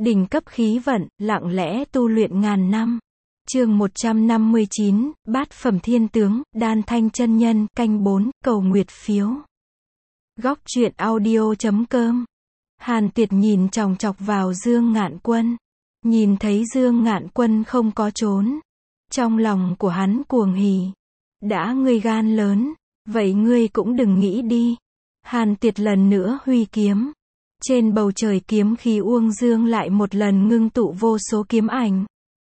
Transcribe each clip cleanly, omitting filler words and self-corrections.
Đỉnh cấp khí vận, lặng lẽ tu luyện ngàn năm. Chương 159, Bát phẩm thiên tướng, Đan Thanh chân nhân, canh 4, cầu nguyệt phiếu. Góc truyện audio.com. Hàn Tuyệt nhìn chòng chọc vào Dương Ngạn Quân. Nhìn thấy Dương Ngạn Quân không có trốn. Trong lòng của hắn cuồng hỉ. Đã ngươi gan lớn, vậy ngươi cũng đừng nghĩ đi. Hàn Tuyệt lần nữa huy kiếm. Trên bầu trời kiếm khí uông dương lại một lần ngưng tụ vô số kiếm ảnh.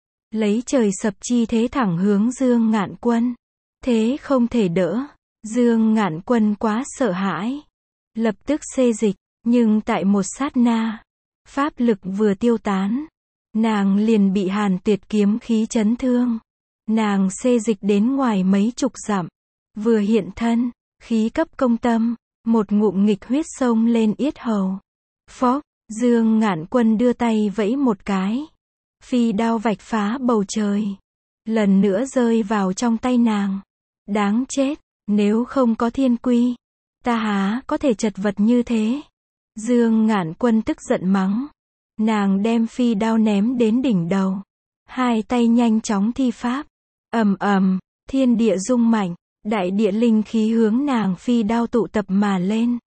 Lấy trời sập chi thế thẳng hướng Dương Ngạn Quân. Thế không thể đỡ. Dương Ngạn Quân quá sợ hãi. Lập tức xê dịch, nhưng tại một sát na, pháp lực vừa tiêu tán, nàng liền bị Hàn Tuyệt kiếm khí chấn thương. Nàng xê dịch đến ngoài mấy chục dặm, vừa hiện thân, khí cấp công tâm, một ngụm nghịch huyết xông lên yết hầu. Phốc, Dương Ngạn Quân đưa tay vẫy một cái, phi đao vạch phá bầu trời, lần nữa rơi vào trong tay nàng. Đáng chết, nếu không có thiên quy, ta há có thể chật vật như thế. Dương Ngạn Quân tức giận mắng. Nàng đem phi đao ném đến đỉnh đầu, hai tay nhanh chóng thi pháp. Ầm ầm, thiên địa rung mạnh, đại địa linh khí hướng nàng phi đao tụ tập mà lên,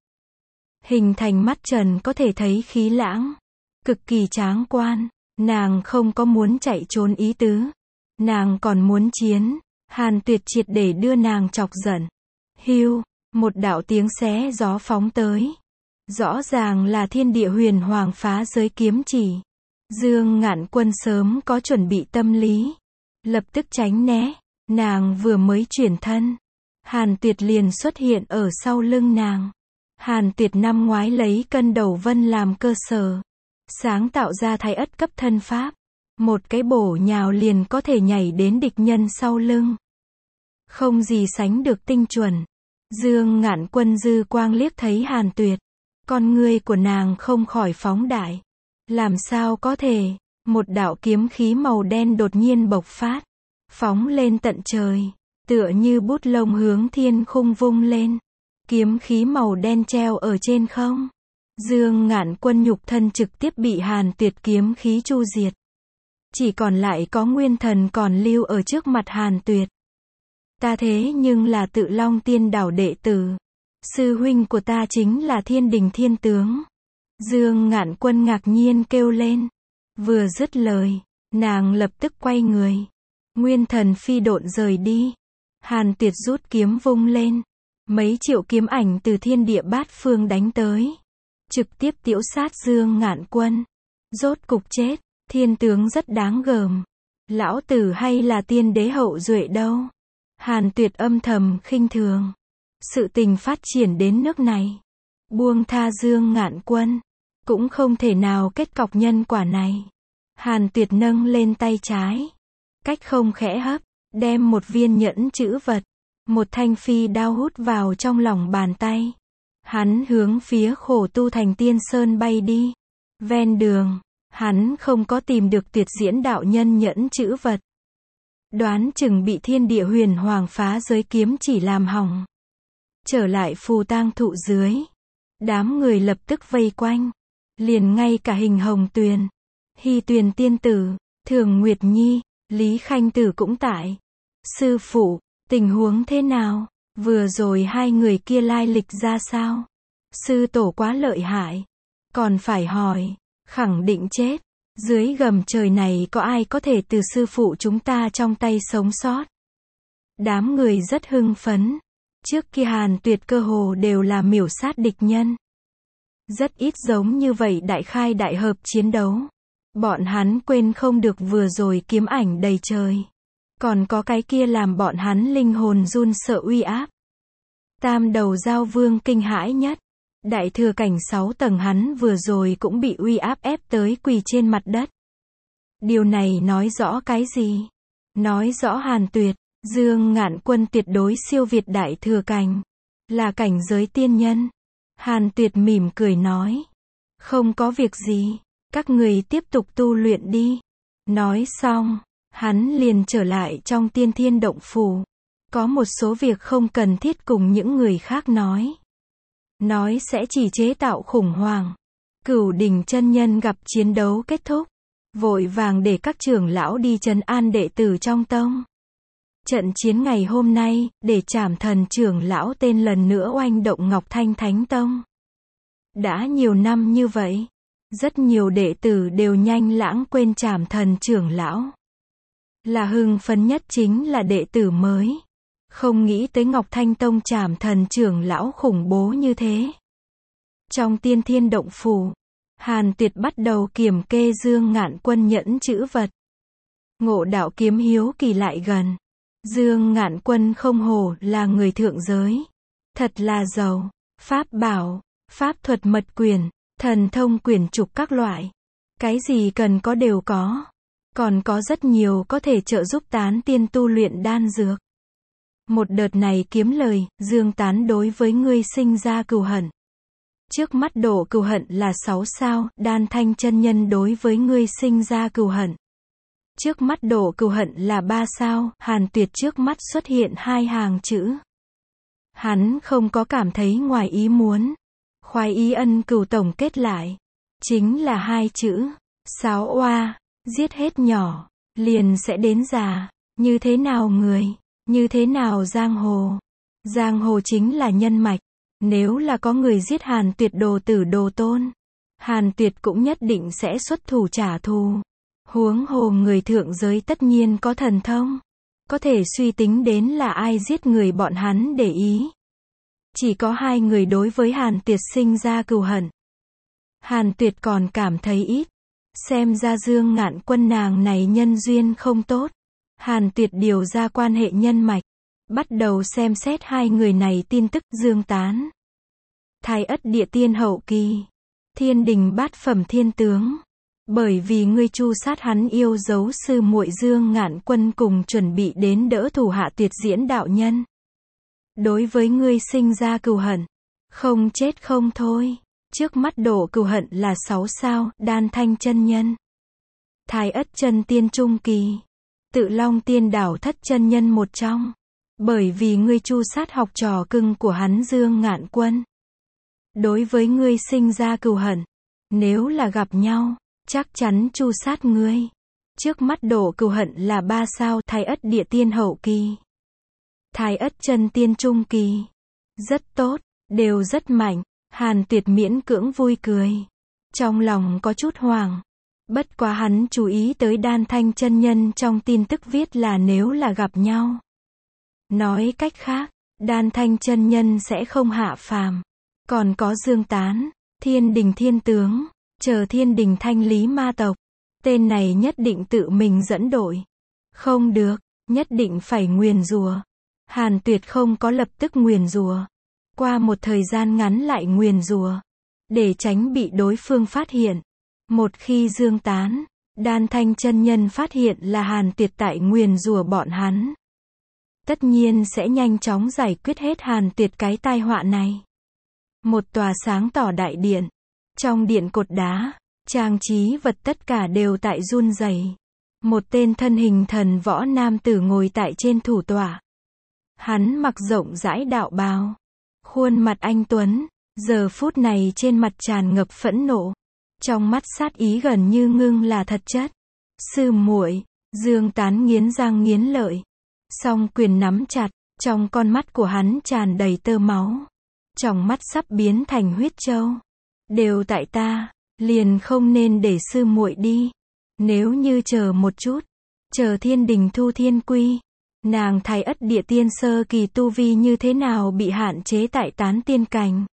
hình thành mắt trần có thể thấy khí lãng, cực kỳ tráng quan. Nàng không có muốn chạy trốn ý tứ, nàng còn muốn chiến. Hàn Tuyệt triệt để đưa nàng chọc giận. Hưu, một đạo tiếng xé gió phóng tới. Rõ ràng là thiên địa huyền hoàng phá giới kiếm chỉ. Dương Ngạn Quân sớm có chuẩn bị tâm lý, lập tức tránh né. Nàng vừa mới chuyển thân, Hàn Tuyệt liền xuất hiện ở sau lưng nàng. Hàn Tuyệt năm ngoái lấy cân đầu vân làm cơ sở, sáng tạo ra thái ất cấp thân pháp. Một cái bổ nhào liền có thể nhảy đến địch nhân sau lưng. Không gì sánh được tinh chuẩn. Dương Ngạn Quân dư quang liếc thấy Hàn Tuyệt. Con ngươi của nàng không khỏi phóng đại. Làm sao có thể, một đạo kiếm khí màu đen đột nhiên bộc phát, phóng lên tận trời, tựa như bút lông hướng thiên khung vung lên. Kiếm khí màu đen treo ở trên không. Dương Ngạn Quân nhục thân trực tiếp bị Hàn Tuyệt kiếm khí chu diệt. Chỉ còn lại có nguyên thần còn lưu ở trước mặt Hàn Tuyệt. Ta thế nhưng là Tự Long Tiên Đảo đệ tử. Sư huynh của ta chính là Thiên Đình Thiên Tướng. Dương Ngạn Quân ngạc nhiên kêu lên. Vừa dứt lời, nàng lập tức quay người. Nguyên thần phi độn rời đi. Hàn Tuyệt rút kiếm vung lên. Mấy triệu kiếm ảnh từ thiên địa bát phương đánh tới. Trực tiếp tiễu sát Dương Ngạn Quân. Rốt cục chết. Thiên tướng rất đáng gờm. Lão tử hay là tiên đế hậu duệ đâu. Hàn Tuyệt âm thầm khinh thường. Sự tình phát triển đến nước này, buông tha Dương Ngạn Quân cũng không thể nào kết cọc nhân quả này. Hàn Tuyệt nâng lên tay trái, cách không khẽ hấp, đem một viên nhẫn chữ vật, một thanh phi đao hút vào trong lòng bàn tay. Hắn hướng phía Khổ Tu Thành Tiên Sơn bay đi. Ven đường, hắn không có tìm được Tuyệt Diễn đạo nhân nhẫn chữ vật. Đoán chừng bị thiên địa huyền hoàng phá giới kiếm chỉ làm hỏng. Trở lại phù tang thụ dưới, đám người lập tức vây quanh. Liền ngay cả Hình Hồng Tuyền, Hy Tuyền tiên tử, Thường Nguyệt Nhi, Lý Khanh Tử cũng tại. Sư phụ, tình huống thế nào? Vừa rồi hai người kia lai lịch ra sao? Sư tổ quá lợi hại. Còn phải hỏi, khẳng định chết. Dưới gầm trời này có ai có thể từ sư phụ chúng ta trong tay sống sót? Đám người rất hưng phấn. Trước kia Hàn Tuyệt cơ hồ đều là miểu sát địch nhân. Rất ít giống như vậy đại khai đại hợp chiến đấu. Bọn hắn quên không được vừa rồi kiếm ảnh đầy trời. Còn có cái kia làm bọn hắn linh hồn run sợ uy áp. Tam đầu giao vương kinh hãi nhất. Đại thừa cảnh 6 tầng hắn vừa rồi cũng bị uy áp ép tới quỳ trên mặt đất. Điều này nói rõ cái gì? Nói rõ Hàn Tuyệt, Dương Ngạn Quân tuyệt đối siêu việt đại thừa cảnh, là cảnh giới tiên nhân. Hàn Tuyệt mỉm cười nói. Không có việc gì, các người tiếp tục tu luyện đi. Nói xong, hắn liền trở lại trong Tiên Thiên Động Phủ. Có một số việc không cần thiết cùng những người khác nói. Nói sẽ chỉ chế tạo khủng hoảng. Cửu Đỉnh chân nhân gặp chiến đấu kết thúc, vội vàng để các trưởng lão đi trấn an đệ tử trong tông. Trận chiến ngày hôm nay, để Trảm Thần trưởng lão tên lần nữa oanh động Ngọc Thanh Thánh Tông. Đã nhiều năm như vậy, rất nhiều đệ tử đều nhanh lãng quên Trảm Thần trưởng lão. Là hưng phấn nhất chính là đệ tử mới. Không nghĩ tới Ngọc Thanh Tông Trảm Thần trưởng lão khủng bố như thế. Trong Tiên Thiên Động Phủ, Hàn Tuyệt bắt đầu kiểm kê Dương Ngạn Quân nhẫn chữ vật. Ngộ Đạo Kiếm hiếu kỳ lại gần. Dương Ngạn Quân không hổ là người thượng giới. Thật là giàu. Pháp bảo, pháp thuật mật quyển, thần thông quyển trục các loại. Cái gì cần có đều có. Còn có rất nhiều có thể trợ giúp tán tiên tu luyện đan dược. Một đợt này kiếm lời, Dương Tán đối với ngươi sinh ra cừu hận. Trước mắt độ cừu hận là 6 sao, Đan Thanh chân nhân đối với ngươi sinh ra cừu hận. Trước mắt độ cừu hận là 3 sao, Hàn Tuyệt trước mắt xuất hiện 2 hàng chữ. Hắn không có cảm thấy ngoài ý muốn. Khoái ý ân cừu tổng kết lại. Chính là 2 chữ. Sáo oa, giết hết nhỏ, liền sẽ đến già. Như thế nào người, như thế nào giang hồ. Giang hồ chính là nhân mạch. Nếu là có người giết Hàn Tuyệt đồ tử đồ tôn, Hàn Tuyệt cũng nhất định sẽ xuất thủ trả thù. Huống hồ người thượng giới tất nhiên có thần thông. Có thể suy tính đến là ai giết người bọn hắn để ý. Chỉ có 2 người đối với Hàn Tuyệt sinh ra cừu hận. Hàn Tuyệt còn cảm thấy ít. Xem ra Dương Ngạn Quân nàng này nhân duyên không tốt. Hàn Tuyệt điều ra quan hệ nhân mạch. Bắt đầu xem xét 2 người này tin tức. Dương Tán, Thái Ất Địa Tiên hậu kỳ, Thiên Đình bát phẩm thiên tướng. Bởi vì ngươi chu sát hắn yêu dấu sư muội Dương Ngạn Quân cùng chuẩn bị đến đỡ thủ hạ Tuyệt Diễn đạo nhân. Đối với ngươi sinh ra cừu hận. Không chết không thôi. Trước mắt độ cừu hận là 6 sao, Đan Thanh chân nhân. Thái Ất chân tiên trung kỳ. Tự Long Tiên Đảo thất chân nhân một trong. Bởi vì ngươi chu sát học trò cưng của hắn Dương Ngạn Quân. Đối với ngươi sinh ra cừu hận. Nếu là gặp nhau, chắc chắn chu sát ngươi. Trước mắt độ cừu hận là 3 sao, Thái Ất Địa Tiên hậu kỳ. Thái Ất chân tiên trung kỳ. Rất tốt, đều rất mạnh. Hàn Tuyệt miễn cưỡng vui cười. Trong lòng có chút hoảng. Bất quá hắn chú ý tới Đan Thanh chân nhân trong tin tức viết là nếu là gặp nhau. Nói cách khác, Đan Thanh chân nhân sẽ không hạ phàm. Còn có Dương Tán, Thiên Đình thiên tướng, chờ Thiên Đình thanh lý ma tộc. Tên này nhất định tự mình dẫn đội. Không được, nhất định phải nguyền rủa. Hàn Tuyệt không có lập tức nguyền rủa. Qua một thời gian ngắn lại nguyền rủa. Để tránh bị đối phương phát hiện. Một khi Dương Tán, Đan Thanh chân nhân phát hiện là Hàn Tuyệt tại nguyền rủa bọn hắn. Tất nhiên sẽ nhanh chóng giải quyết hết Hàn Tuyệt cái tai họa này. Một tòa sáng tỏ đại điện. Trong điện cột đá, trang trí vật tất cả đều tại run rẩy. Một tên thân hình thần võ nam tử ngồi tại trên thủ tọa. Hắn mặc rộng rãi đạo bào. Khuôn mặt anh tuấn, giờ phút này trên mặt tràn ngập phẫn nộ. Trong mắt sát ý gần như ngưng là thật chất. Sư muội, Dương Tán nghiến răng nghiến lợi. Song quyền nắm chặt, trong con mắt của hắn tràn đầy tơ máu. Trong mắt sắp biến thành huyết châu. Đều tại ta, liền không nên để sư muội đi. Nếu như chờ một chút, chờ Thiên Đình thu thiên quy, nàng Thái Ất Địa Tiên sơ kỳ tu vi như thế nào bị hạn chế tại tán tiên cảnh?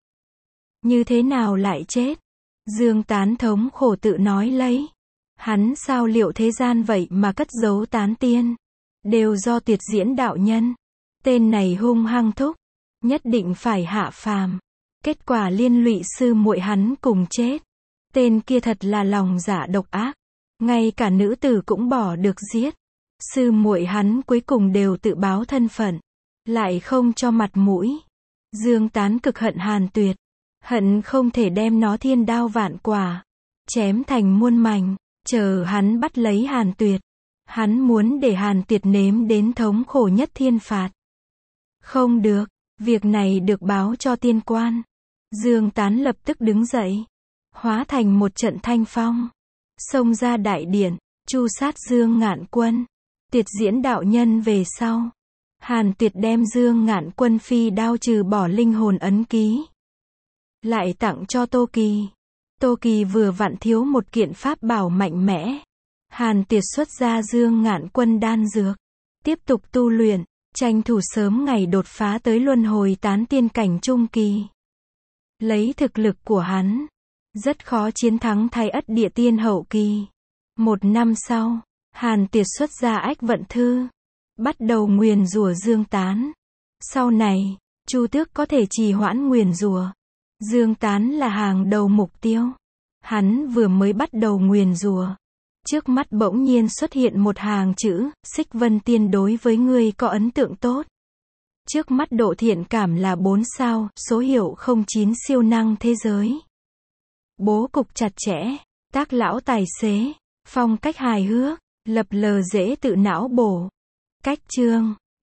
Như thế nào lại chết? Dương Tán thống khổ tự nói lấy. Hắn sao liệu thế gian vậy mà cất giấu tán tiên? Đều do Tuyệt Diễn đạo nhân. Tên này hung hăng thúc. Nhất định phải hạ phàm. Kết quả liên lụy sư muội hắn cùng chết. Tên kia thật là lòng dạ độc ác. Ngay cả nữ tử cũng bỏ được giết. Sư muội hắn cuối cùng đều tự báo thân phận. Lại không cho mặt mũi. Dương Tán cực hận Hàn Tuyệt. Hận không thể đem nó thiên đao vạn quả. Chém thành muôn mảnh. Chờ hắn bắt lấy Hàn Tuyệt. Hắn muốn để Hàn Tuyệt nếm đến thống khổ nhất thiên phạt. Không được. Việc này được báo cho tiên quan. Dương Tán lập tức đứng dậy. hóa thành một trận thanh phong, xông ra đại điện, tru sát Dương Ngạn Quân. Tiệt diễn đạo nhân về sau, Hàn Tuyệt đem Dương Ngạn Quân phi đao trừ bỏ linh hồn ấn ký, lại tặng cho Tô Kỳ. Tô Kỳ vừa vặn thiếu một kiện pháp bảo mạnh mẽ. Hàn Tuyệt xuất ra Dương Ngạn Quân đan dược, tiếp tục tu luyện, tranh thủ sớm ngày đột phá tới luân hồi tán tiên cảnh trung kỳ. Lấy thực lực của hắn, rất khó chiến thắng Thái Ất Địa Tiên hậu kỳ. 1 năm sau, Hàn Tuyệt xuất ra Ách Vận Thư, bắt đầu nguyền rủa Dương Tán. Sau này, Chu Tước có thể trì hoãn nguyền rủa, Dương Tán là hàng đầu mục tiêu. Hắn vừa mới bắt đầu nguyền rủa, trước mắt bỗng nhiên xuất hiện một hàng chữ, Xích Vân Tiên đối với ngươi có ấn tượng tốt. Trước mắt độ thiện cảm là 4 sao, số hiệu 09 siêu năng thế giới. Bố cục chặt chẽ, tác lão tài xế, phong cách hài hước, lập lờ dễ tự não bổ. Cách chương